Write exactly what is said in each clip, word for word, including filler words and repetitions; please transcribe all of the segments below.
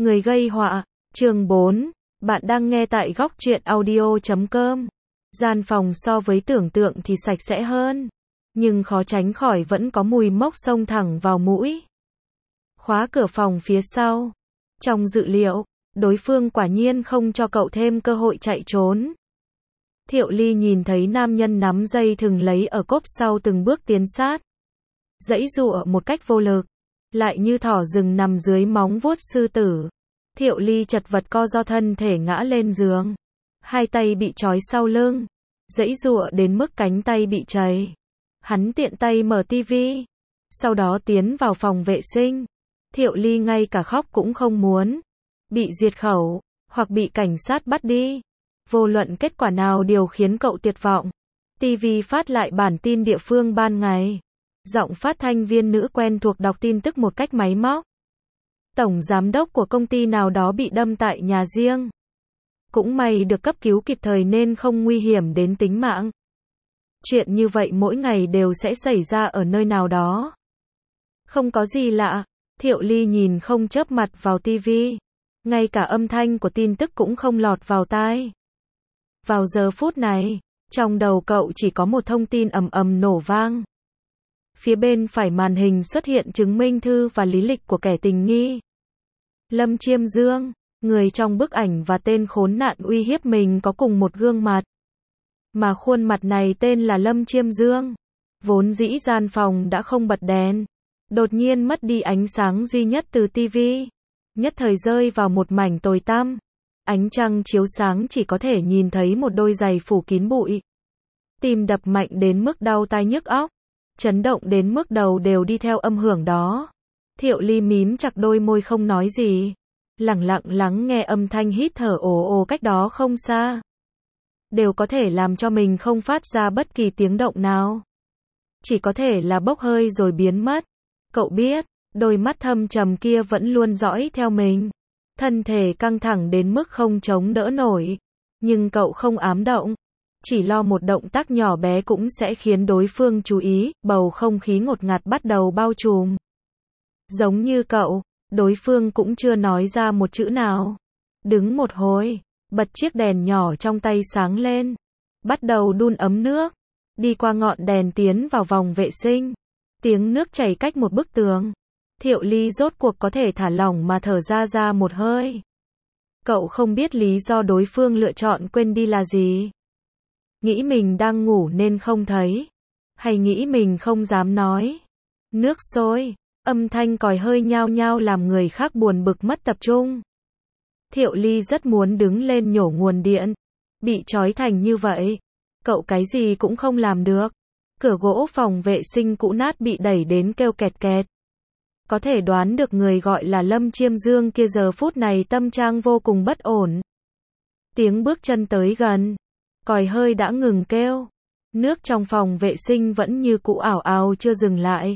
Người gây họa, chương bốn, bạn đang nghe tại góc truyện audio chấm com. Gian phòng so với tưởng tượng thì sạch sẽ hơn, nhưng khó tránh khỏi vẫn có mùi mốc xông thẳng vào mũi. Khóa cửa phòng phía sau. Trong dự liệu, đối phương quả nhiên không cho cậu thêm cơ hội chạy trốn. Thiệu Ly nhìn thấy nam nhân nắm dây thừng lấy ở cốp sau từng bước tiến sát. Giãy giụa một cách vô lực, lại như thỏ rừng nằm dưới móng vuốt sư tử. Thiệu Ly chật vật co do thân thể ngã lên giường. Hai tay bị trói sau lưng, giãy giụa đến mức cánh tay bị chảy. Hắn tiện tay mở tivi, sau đó tiến vào phòng vệ sinh. Thiệu Ly ngay cả khóc cũng không muốn. Bị diệt khẩu, hoặc bị cảnh sát bắt đi. Vô luận kết quả nào đều khiến cậu tuyệt vọng. tivi phát lại bản tin địa phương ban ngày. Giọng phát thanh viên nữ quen thuộc đọc tin tức một cách máy móc. Tổng giám đốc của công ty nào đó bị đâm tại nhà riêng. Cũng may được cấp cứu kịp thời nên không nguy hiểm đến tính mạng. Chuyện như vậy mỗi ngày đều sẽ xảy ra ở nơi nào đó. Không có gì lạ, Thiệu Ly nhìn không chớp mặt vào tivi. Ngay cả âm thanh của tin tức cũng không lọt vào tai. Vào giờ phút này, trong đầu cậu chỉ có một thông tin ầm ầm nổ vang. Phía bên phải màn hình xuất hiện chứng minh thư và lý lịch của kẻ tình nghi. Lâm Chiêm Dương, người trong bức ảnh và tên khốn nạn uy hiếp mình có cùng một gương mặt. Mà khuôn mặt này tên là Lâm Chiêm Dương. Vốn dĩ gian phòng đã không bật đèn. Đột nhiên mất đi ánh sáng duy nhất từ tivi. Nhất thời rơi vào một mảnh tối tăm. Ánh trăng chiếu sáng chỉ có thể nhìn thấy một đôi giày phủ kín bụi. Tim đập mạnh đến mức đau tai nhức óc. Chấn động đến mức đầu đều đi theo âm hưởng đó. Thiệu Ly mím chặt đôi môi không nói gì. Lặng lặng lắng nghe âm thanh hít thở ồ ồ cách đó không xa. Đều có thể làm cho mình không phát ra bất kỳ tiếng động nào. Chỉ có thể là bốc hơi rồi biến mất. Cậu biết, đôi mắt thâm trầm kia vẫn luôn dõi theo mình. Thân thể căng thẳng đến mức không chống đỡ nổi. Nhưng cậu không ám động. Chỉ lo một động tác nhỏ bé cũng sẽ khiến đối phương chú ý, bầu không khí ngột ngạt bắt đầu bao trùm. Giống như cậu, đối phương cũng chưa nói ra một chữ nào. Đứng một hồi, bật chiếc đèn nhỏ trong tay sáng lên. Bắt đầu đun ấm nước. Đi qua ngọn đèn tiến vào vòng vệ sinh. Tiếng nước chảy cách một bức tường. Thiệu Ly rốt cuộc có thể thả lỏng mà thở ra ra một hơi. Cậu không biết lý do đối phương lựa chọn quên đi là gì. Nghĩ mình đang ngủ nên không thấy. Hay nghĩ mình không dám nói. Nước sôi, âm thanh còi hơi nhao nhao làm người khác buồn bực mất tập trung. Thiệu Ly rất muốn đứng lên nhổ nguồn điện. Bị trói thành như vậy, cậu cái gì cũng không làm được. Cửa gỗ phòng vệ sinh cũ nát bị đẩy đến kêu kẹt kẹt. Có thể đoán được người gọi là Lâm Chiêm Dương kia giờ phút này tâm trạng vô cùng bất ổn. Tiếng bước chân tới gần. Còi hơi đã ngừng kêu. Nước trong phòng vệ sinh vẫn như cũ ảo ảo chưa dừng lại.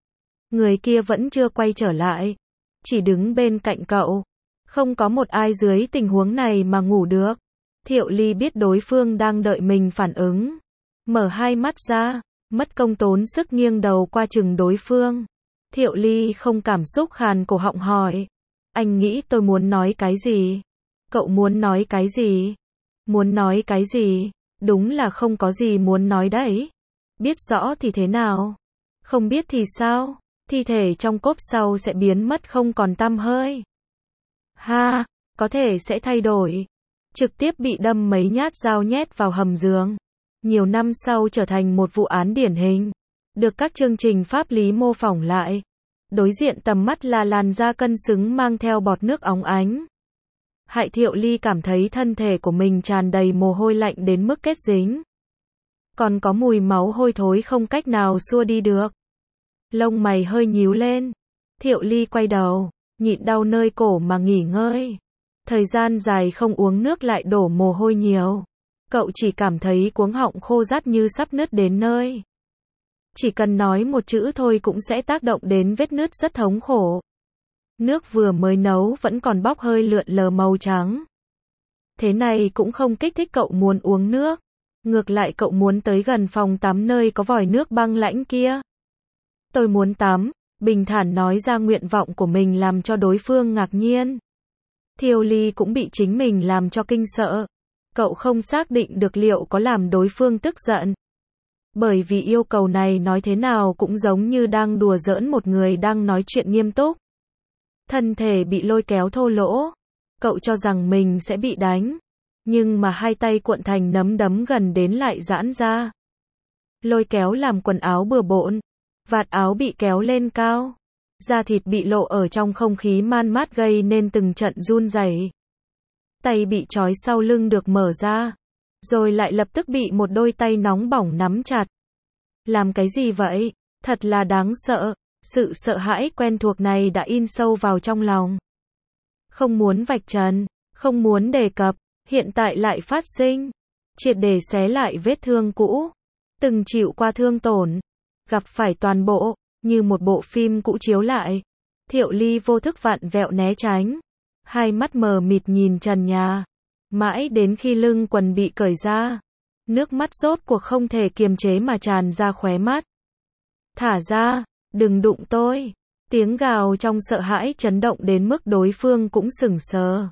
Người kia vẫn chưa quay trở lại. Chỉ đứng bên cạnh cậu. Không có một ai dưới tình huống này mà ngủ được. Thiệu Ly biết đối phương đang đợi mình phản ứng. Mở hai mắt ra, mất công tốn sức nghiêng đầu qua chừng đối phương. Thiệu Ly không cảm xúc khàn cổ họng hỏi. Anh nghĩ tôi muốn nói cái gì? Cậu muốn nói cái gì? Muốn nói cái gì? Đúng là không có gì muốn nói đấy. Biết rõ thì thế nào? Không biết thì sao? Thi thể trong cốp sau sẽ biến mất không còn tăm hơi. Ha, có thể sẽ thay đổi. Trực tiếp bị đâm mấy nhát dao nhét vào hầm giường. Nhiều năm sau trở thành một vụ án điển hình. Được các chương trình pháp lý mô phỏng lại. Đối diện tầm mắt là làn da cân xứng mang theo bọt nước óng ánh. Hại Thiệu Ly cảm thấy thân thể của mình tràn đầy mồ hôi lạnh đến mức kết dính. Còn có mùi máu hôi thối không cách nào xua đi được. Lông mày hơi nhíu lên. Thiệu Ly quay đầu, nhịn đau nơi cổ mà nghỉ ngơi. Thời gian dài không uống nước lại đổ mồ hôi nhiều. Cậu chỉ cảm thấy cuống họng khô rát như sắp nứt đến nơi. Chỉ cần nói một chữ thôi cũng sẽ tác động đến vết nứt rất thống khổ. Nước vừa mới nấu vẫn còn bốc hơi lượn lờ màu trắng. Thế này cũng không kích thích cậu muốn uống nước. Ngược lại cậu muốn tới gần phòng tắm nơi có vòi nước băng lãnh kia. Tôi muốn tắm, bình thản nói ra nguyện vọng của mình làm cho đối phương ngạc nhiên. Thiêu Ly cũng bị chính mình làm cho kinh sợ. Cậu không xác định được liệu có làm đối phương tức giận. Bởi vì yêu cầu này nói thế nào cũng giống như đang đùa giỡn một người đang nói chuyện nghiêm túc. Thân thể bị lôi kéo thô lỗ. Cậu cho rằng mình sẽ bị đánh. Nhưng mà hai tay cuộn thành nắm đấm gần đến lại giãn ra. Lôi kéo làm quần áo bừa bộn. Vạt áo bị kéo lên cao. Da thịt bị lộ ở trong không khí man mát gây nên từng trận run rẩy. Tay bị trói sau lưng được mở ra. Rồi lại lập tức bị một đôi tay nóng bỏng nắm chặt. Làm cái gì vậy? Thật là đáng sợ. Sự sợ hãi quen thuộc này đã in sâu vào trong lòng. Không muốn vạch trần, không muốn đề cập, hiện tại lại phát sinh. Triệt để xé lại vết thương cũ. Từng chịu qua thương tổn. Gặp phải toàn bộ, như một bộ phim cũ chiếu lại. Thiệu Ly vô thức vặn vẹo né tránh. Hai mắt mờ mịt nhìn trần nhà. Mãi đến khi lưng quần bị cởi ra. Nước mắt rốt cuộc không thể kiềm chế mà tràn ra khóe mắt. Thả ra, đừng đụng tôi. Tiếng gào trong sợ hãi chấn động đến mức đối phương cũng sững sờ.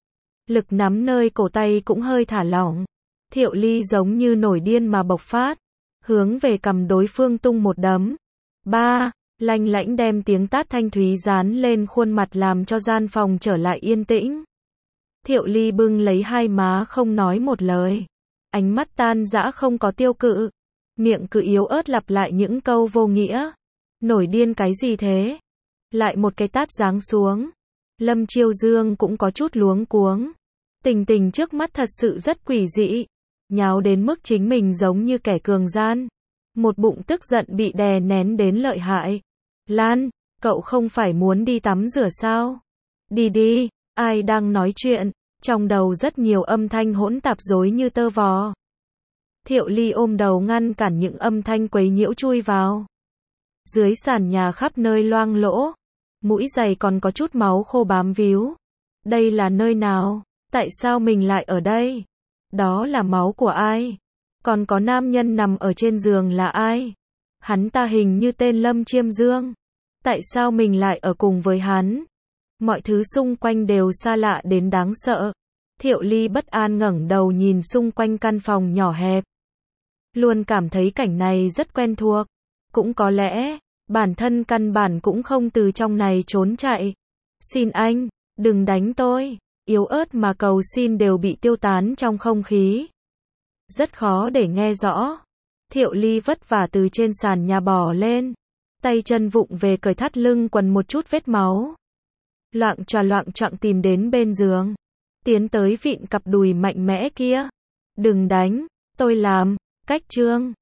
Lực nắm nơi cổ tay cũng hơi thả lỏng. Thiệu Ly giống như nổi điên mà bộc phát. Hướng về cầm đối phương tung một đấm. Ba, lanh lảnh đem tiếng tát thanh thúy dán lên khuôn mặt làm cho gian phòng trở lại yên tĩnh. Thiệu Ly bưng lấy hai má không nói một lời. Ánh mắt tan dã không có tiêu cự. Miệng cứ yếu ớt lặp lại những câu vô nghĩa. Nổi điên cái gì thế? Lại một cái tát giáng xuống. Lâm Chiêu Dương cũng có chút luống cuống. Tình tình trước mắt thật sự rất quỷ dị. Nháo đến mức chính mình giống như kẻ cường gian. Một bụng tức giận bị đè nén đến lợi hại. Lan, cậu không phải muốn đi tắm rửa sao? Đi đi, ai đang nói chuyện? Trong đầu rất nhiều âm thanh hỗn tạp rối như tơ vò. Thiệu Ly ôm đầu ngăn cản những âm thanh quấy nhiễu chui vào. Dưới sàn nhà khắp nơi loang lỗ. Mũi giày còn có chút máu khô bám víu. Đây là nơi nào? Tại sao mình lại ở đây? Đó là máu của ai? Còn có nam nhân nằm ở trên giường là ai? Hắn ta hình như tên Lâm Chiêm Dương. Tại sao mình lại ở cùng với hắn? Mọi thứ xung quanh đều xa lạ đến đáng sợ. Thiệu Ly bất an ngẩng đầu nhìn xung quanh căn phòng nhỏ hẹp. Luôn cảm thấy cảnh này rất quen thuộc. Cũng có lẽ, bản thân căn bản cũng không từ trong này trốn chạy. Xin anh, đừng đánh tôi. Yếu ớt mà cầu xin đều bị tiêu tán trong không khí. Rất khó để nghe rõ. Thiệu Ly vất vả từ trên sàn nhà bò lên. Tay chân vụng về cởi thắt lưng quần một chút vết máu. Loạng choạng loạng choạng tìm đến bên giường. Tiến tới vịn cặp đùi mạnh mẽ kia. Đừng đánh, tôi làm, cách trương.